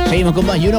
Seguimos con más,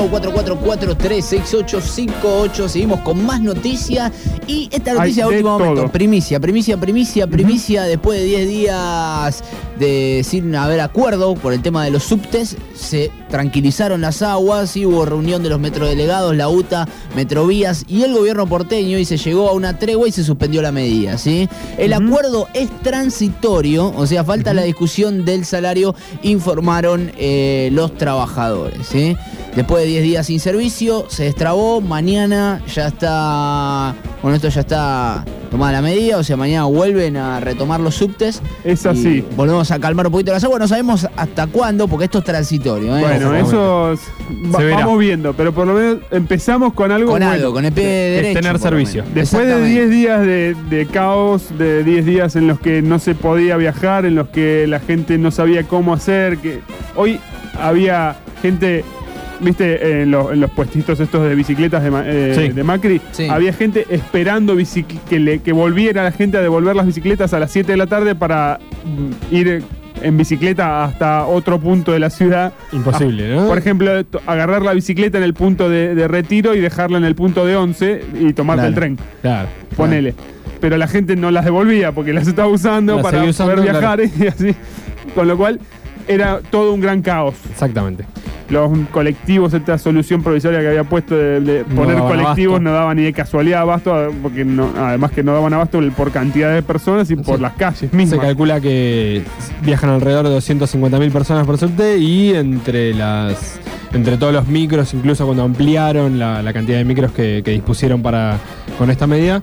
444-3858. Seguimos con más noticias. Y esta noticia de último momento, primicia. Después de 10 días de sin haber acuerdo por el tema de los subtes, se tranquilizaron las aguas y hubo reunión de los metrodelegados, la UTA, Metrovías y el gobierno porteño, y se llegó a una tregua y se suspendió la medida, ¿sí? El acuerdo es transitorio, o sea, falta la discusión del salario, informaron los trabajadores, ¿sí? Después de 10 días sin servicio, se destrabó. Mañana ya está... Bueno, esto ya está tomada la medida, o sea, mañana vuelven a retomar los subtes. Es así. Volvemos a calmar un poquito las aguas. No sabemos hasta cuándo, porque esto es transitorio, ¿eh? Bueno, eso vamos viendo, pero por lo menos empezamos con algo con bueno. Algo, con el pie derecho. Tener servicio. Después de 10 días de caos, de 10 días en los que no se podía viajar, en los que la gente no sabía cómo hacer, que hoy había gente... ¿Viste? En los puestitos estos de bicicletas de Macri, sí, había gente esperando que volviera la gente a devolver las bicicletas a las 7 de la tarde para ir en bicicleta hasta otro punto de la ciudad. Imposible, ¿no? Por ejemplo, agarrar la bicicleta en el punto de Retiro y dejarla en el punto de 11 y tomarte el tren. Claro. Ponele. Pero la gente no las devolvía porque las estaba usando para poder viajar, y así. Con lo cual era todo un gran caos. Exactamente. Los colectivos, esta solución provisoria que había puesto de poner colectivos abasto. No daban ni de casualidad abasto, porque además que no daban abasto por cantidad de personas y por las calles mismas. Se calcula que viajan alrededor de 250.000 personas por subte, y entre todos los micros, incluso cuando ampliaron la cantidad de micros que dispusieron con esta medida,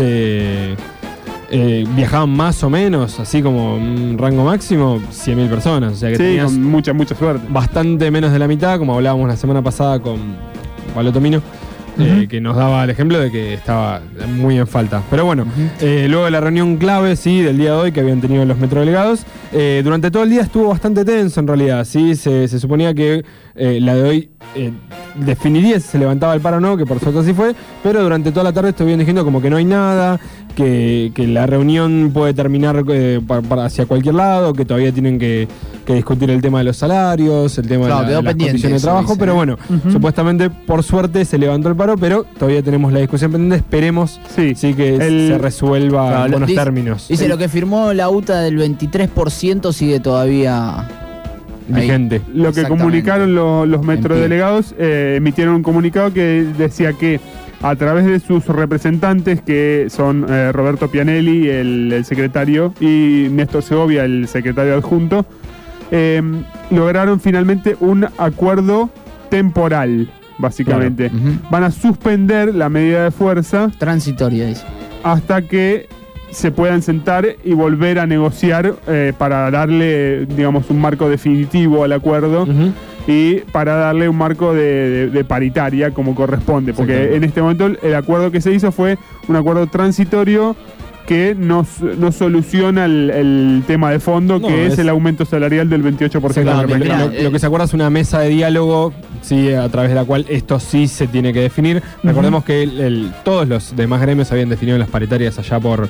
viajaban más o menos, así como un rango máximo, 100.000 personas. O sea que tenías con mucha suerte. Bastante menos de la mitad, como hablábamos la semana pasada con Pablo Tomino, que nos daba el ejemplo de que estaba muy en falta. Pero bueno, luego de la reunión clave, sí, del día de hoy que habían tenido los metrodelegados, durante todo el día estuvo bastante tenso en realidad, sí, se suponía que la de hoy definiría si se levantaba el paro o no, que por suerte así fue, pero durante toda la tarde estuvieron diciendo como que no hay nada, que la reunión puede terminar hacia cualquier lado, que todavía tienen que discutir el tema de los salarios, el tema de las condiciones de trabajo, pero bueno, supuestamente por suerte se levantó el paro, pero todavía tenemos la discusión pendiente, esperemos que se resuelva en buenos términos. Dice lo que firmó la UTA del 23% sigue todavía vigente. Lo que comunicaron los metrodelegados, emitieron un comunicado que decía que a través de sus representantes, que son Roberto Pianelli, el secretario, y Néstor Segovia, el secretario adjunto, lograron finalmente un acuerdo temporal, básicamente. Claro. Van a suspender la medida de fuerza transitoria, dice, hasta que se puedan sentar y volver a negociar para darle, digamos, un marco definitivo al acuerdo. Y para darle un marco de paritaria como corresponde, porque en este momento el acuerdo que se hizo fue un acuerdo transitorio que no soluciona el tema de fondo, que es el aumento salarial del 28%. Lo que se acuerda es una mesa de diálogo, sí, a través de la cual esto sí se tiene que definir. Recordemos que todos los demás gremios habían definido las paritarias allá por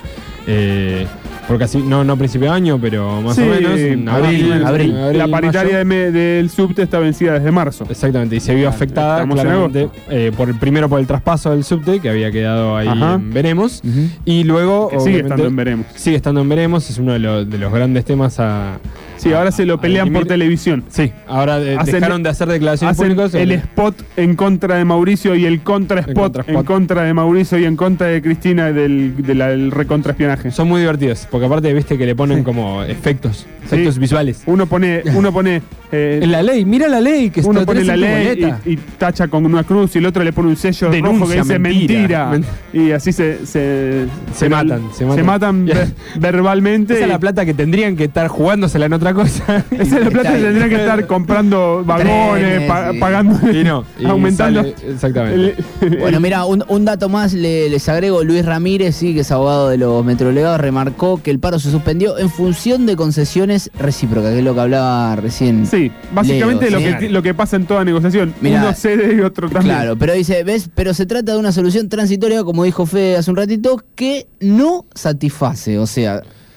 casi, no principio de año, pero más o menos en abril. La paritaria del subte está vencida desde marzo. Exactamente, y se vio afectada claramente primero por el traspaso del subte, que había quedado ahí en veremos, y luego sigue estando en veremos. Sigue estando en veremos, es uno de los grandes temas Sí, ahora se lo pelean por televisión. Sí, ahora dejaron de hacer declaraciones públicas. El spot en contra de Mauricio y el contra-spot en contra de Mauricio y en contra de Cristina del recontraespionaje. Son muy divertidos, porque aparte viste que le ponen como efectos visuales. Uno pone en la ley, mira la ley, que uno pone la ley y tacha con una cruz, y el otro le pone un sello rojo que dice mentira. Y así se matan verbalmente. Esa es la plata que tendrían que estar jugándosela en otra cosa. Esa es la plata que tendrían que estar comprando vagones, pagando, aumentando. Exactamente. Bueno, mira, un dato más les agrego. Luis Ramírez, sí, que es abogado de los metrodelegados, remarcó que el paro se suspendió en función de concesiones recíprocas, que es lo que hablaba recién. Sí, básicamente lo que pasa en toda negociación. Mirá, uno cede y otro también. Claro, pero dice, pero se trata de una solución transitoria, como dijo Fede hace un ratito, que no satisface, o sea...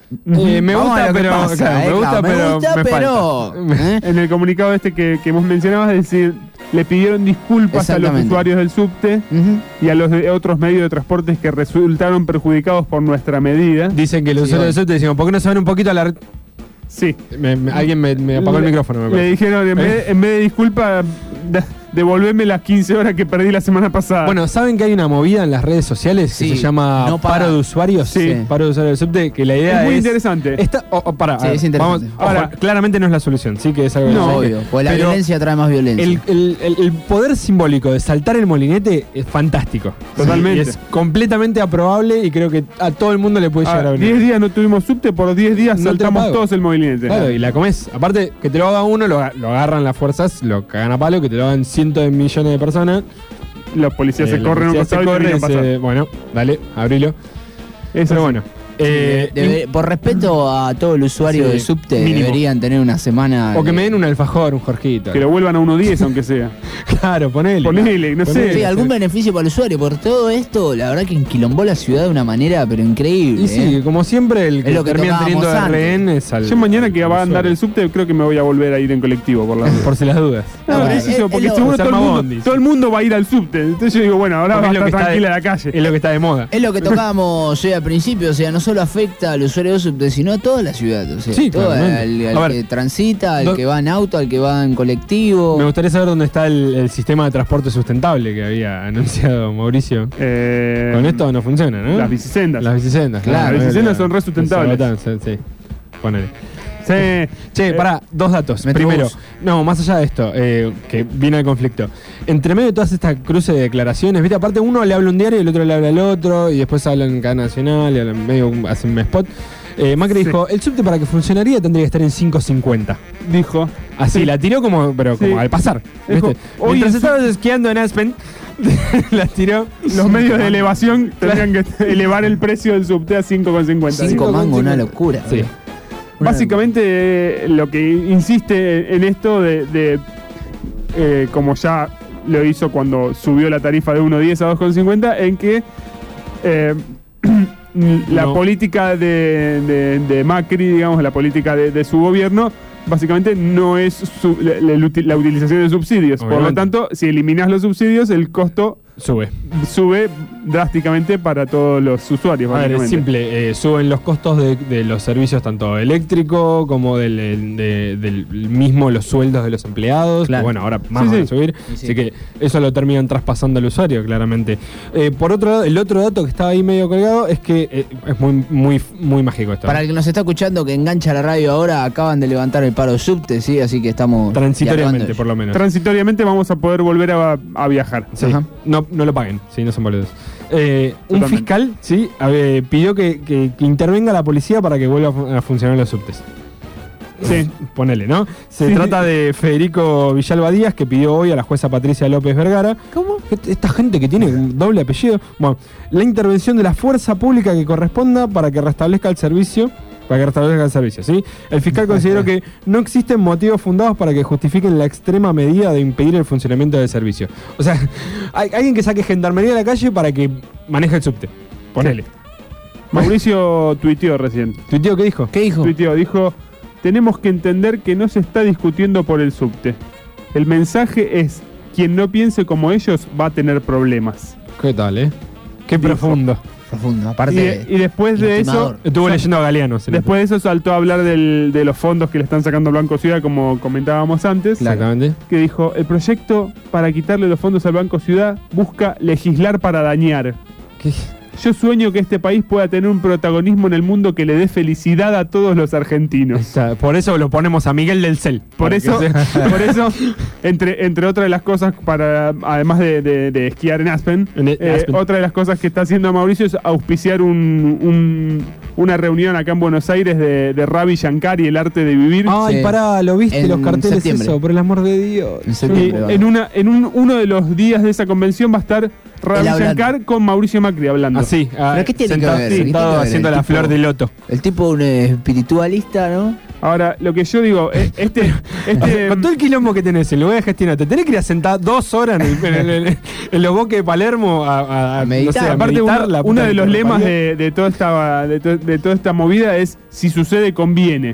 Me Vamos a gusta, lo que pero pasa, claro, me gusta, pero me falta. En el comunicado que vos mencionabas, es decir, le pidieron disculpas a los Exactamente. usuarios del subte y a los de otros medios de transportes que resultaron perjudicados por nuestra medida. Dicen que los usuarios del subte decimos, ¿por qué no se van un poquito a la... Sí. Alguien me apagó el micrófono, me Le parece. dijeron, en vez de disculpa, devolverme las 15 horas que perdí la semana pasada. Bueno, ¿saben que hay una movida en las redes sociales Sí, que se llama no para. paro de usuarios? Sí. Paro de usuarios del subte, que la idea es muy interesante. Pará, Sí, a ver, es interesante. Ahora, claramente no es la solución, sí que es algo No, Obvio, porque la pero violencia trae más violencia. el poder simbólico de saltar el molinete es fantástico. Totalmente. Y es completamente aprobable y creo que a todo el mundo le puede llegar a venir. 10 días no tuvimos subte, por 10 días No te saltamos pago. todos el molinete. Claro, y la comés. Aparte, que te lo haga uno, lo agarran las fuerzas, lo cagan a palo, que te lo hagan cientos de millones de personas. Los policías se La corren un policía costado y corre, terminan pasando. bueno, dale, abrilo. Eso Pero sí. bueno. Por respeto a todo el usuario Sí, del subte, mínimo. deberían tener una semana. O que me den un alfajor, un Jorgito. Que lo vuelvan a 1.10 aunque sea. Claro, ponele. Ponele, no sé. Sí, algún beneficio para el usuario. Por todo esto, la verdad que enquilombó la ciudad de una manera, pero increíble. Y sí, como siempre, el que Es lo que termina teniendo de tocábamos rehén es al. Yo mañana que va a al andar el usuario. subte, creo que me voy a volver a ir en colectivo por la Por si las dudas. No, pero sí, porque es lo- seguro se arma bondi, todo el mundo va a ir al subte. Entonces yo digo, bueno, ahora va a Porque es lo estar que está tranquila la calle. Es lo que está de moda. Es lo que tocábamos hoy al principio, o sea, no solo afecta al usuario del subte, sino a toda la ciudad. O sea, Sí, todo, claramente. al A ver, que transita, al do- que va en auto, al que va en colectivo. Me gustaría saber dónde está el sistema de transporte sustentable que había anunciado Mauricio. Con esto no funciona, ¿no? Las bicisendas. Las bicisendas, Claro, las bicisendas son re sustentables. Sí, ponele. Sí. Che, pará, dos datos. Metrobús. Primero, no, más allá de esto, que viene el conflicto. Entre medio de todas estas cruces de declaraciones, ¿viste? Aparte, uno le habla un diario y el otro le habla al otro, y después hablan en cadena nacional, y hablan medio, hacen un spot. Macri Sí. dijo: el subte para que funcionaría tendría que estar en 5.50. Dijo. Así, Sí. la tiró como, pero como Sí. al pasar. Dijo, ¿Viste? hoy Mientras el estabas esquiando en Aspen, la tiró. Los medios de elevación tendrían que elevar el precio del subte a 5,50. 5 mangos, una 5,50. locura. Sí. Básicamente lo que insiste en esto como ya lo hizo cuando subió la tarifa de 1.10 a 2,50, en que la No. política de Macri, digamos, la política de su gobierno, básicamente no es la utilización de subsidios. Por lo Obviamente. tanto, si eliminas los subsidios, el costo sube drásticamente para todos los usuarios. A ver, es básicamente. simple, suben los costos de los servicios tanto eléctrico como del mismo los sueldos de los empleados, Claro. que bueno, ahora más Sí, van a sí. subir, Sí, sí. así que eso lo terminan traspasando al usuario, claramente. Por otro lado, el otro dato que estaba ahí medio colgado es que es muy mágico esto. Para el que nos está escuchando, que engancha la radio ahora, acaban de levantar el paro subte, ¿sí? Así que estamos. Transitoriamente, dialogando. por lo menos. Transitoriamente vamos a poder volver a viajar. Sí. Ajá. No lo paguen, sí, no son boludos. Un Totalmente. fiscal, sí, pidió que intervenga la policía para que vuelva a funcionar los subtes. Sí. Ponele, ¿no? Se Sí. trata de Federico Villalba Díaz, que pidió hoy a la jueza Patricia López Vergara. ¿Cómo? Esta gente que tiene un doble apellido. Bueno, la intervención de la fuerza pública que corresponda para que restablezca el servicio. ¿Sí? El fiscal consideró que no existen motivos fundados para que justifiquen la extrema medida de impedir el funcionamiento del servicio. O sea, hay alguien que saque gendarmería de la calle para que maneje el subte. Ponele. Mauricio tuiteó recién. ¿Tu tío qué dijo? ¿Qué dijo? Dijo, tenemos que entender que no se está discutiendo por el subte. El mensaje es, quien no piense como ellos va a tener problemas. ¿Qué tal, Qué Dijo. profundo. Profundo. Aparte. Y después de eso, intimador. Estuvo leyendo a Galeano. se después de eso saltó a hablar de los fondos que le están sacando al Banco Ciudad, como comentábamos antes. Exactamente. Que dijo, el proyecto para quitarle los fondos al Banco Ciudad busca legislar para dañar. ¿Qué? Yo sueño que este país pueda tener un protagonismo en el mundo que le dé felicidad a todos los argentinos. Por eso lo ponemos a Miguel del Cel. Por Para eso, que sea- por eso entre otras de las cosas, además de esquiar en Aspen, Aspen. otra de las cosas que está haciendo Mauricio es auspiciar una reunión acá en Buenos Aires de Ravi Shankar y el arte de vivir. Ay, Sí. pará, ¿lo viste? En Los carteles septiembre. eso, por el amor de Dios. En Y septiembre, va. uno de los días de esa convención va a estar Ravi Él hablando. Shankar con Mauricio Macri hablando. Así, ¿Pero qué tiene que sentado, ver? ¿Qué sentado tiene que ver haciendo el la tipo? flor de loto. El tipo un espiritualista, ¿no? Ahora, lo que yo digo, con todo el quilombo que tenés en lugar de gestionar, te tenés que ir a sentar 2 horas en los bosques de Palermo a meditar. No sé, aparte, meditar, uno de los lemas de toda esta movida es: si sucede, conviene.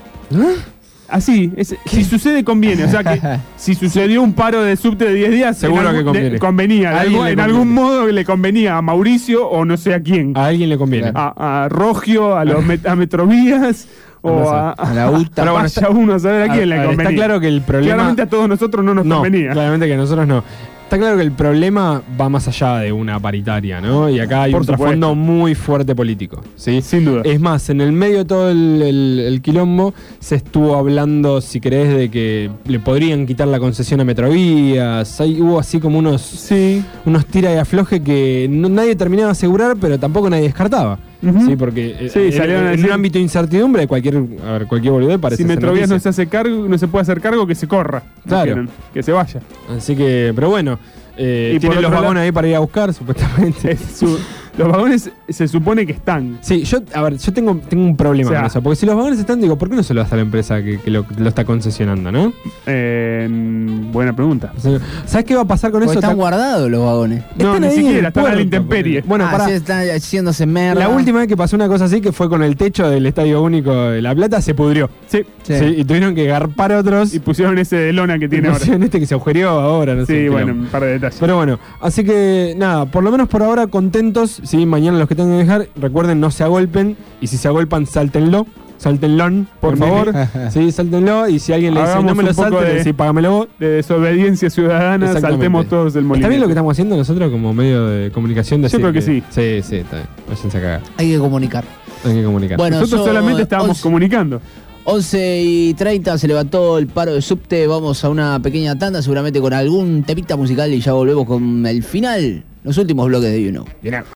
Así, si sucede, conviene. O sea que si sucedió un paro de subte de 10 días, seguro que conviene. Convenía. En algún modo le convenía a Mauricio o no sé a quién. A alguien le conviene. A Rogio, a Metrovías. O a la UTA. Pero bueno, vaya uno a saber a quién le convenía. Está claro que el problema... Claramente a todos nosotros no nos convenía. Claramente que a nosotros no. Está claro que el problema va más allá de una paritaria, ¿no? Y acá hay un trasfondo muy fuerte político, ¿sí? Sin duda. Es más, en el medio de todo el quilombo se estuvo hablando, si querés, de que le podrían quitar la concesión a Metrovías. Hubo así como unos tira y afloje que nadie terminaba de asegurar, pero tampoco nadie descartaba. Sí, porque en un ámbito de incertidumbre cualquier boludez parece. Si Metrovías no se puede hacer cargo, que se corra. Claro. Que se vaya. Así que, pero bueno, tienen los vagones ahí para ir a buscar, supuestamente. Los vagones se supone que están. Sí, yo tengo un problema con eso. Porque si los vagones están, digo, ¿por qué no se lo das a la empresa que lo está concesionando, no? Buena pregunta. ¿Sabes qué va a pasar con eso? Están guardados los vagones. No, ni siquiera, están a la intemperie. Bueno, sí, están haciéndose merda. La última vez que pasó una cosa así, que fue con el techo del Estadio Único de La Plata, se pudrió. Sí. Y tuvieron que garpar otros. Y pusieron ese de lona que tiene ahora. Pusieron que se agujereó ahora, no sé. Sí, bueno, un par de detalles. Pero bueno, así que nada, por lo menos por ahora contentos. Sí, mañana los que tengan que dejar, recuerden, no se agolpen. Y si se agolpan, sáltenlo, por favor. Sí, sáltenlo. Y si alguien le dice, no me lo salten, sí, págamelo vos. De desobediencia ciudadana, saltemos todos el molino. ¿Está bien lo que estamos haciendo nosotros como medio de comunicación? Yo creo que sí. Sí, está bien. Váyanse a cagar. Hay que comunicar. Bueno, nosotros solamente estábamos comunicando. 11:30 se levantó el paro de subte. Vamos a una pequeña tanda, seguramente con algún temita musical, y ya volvemos con el final, los últimos bloques de You Know.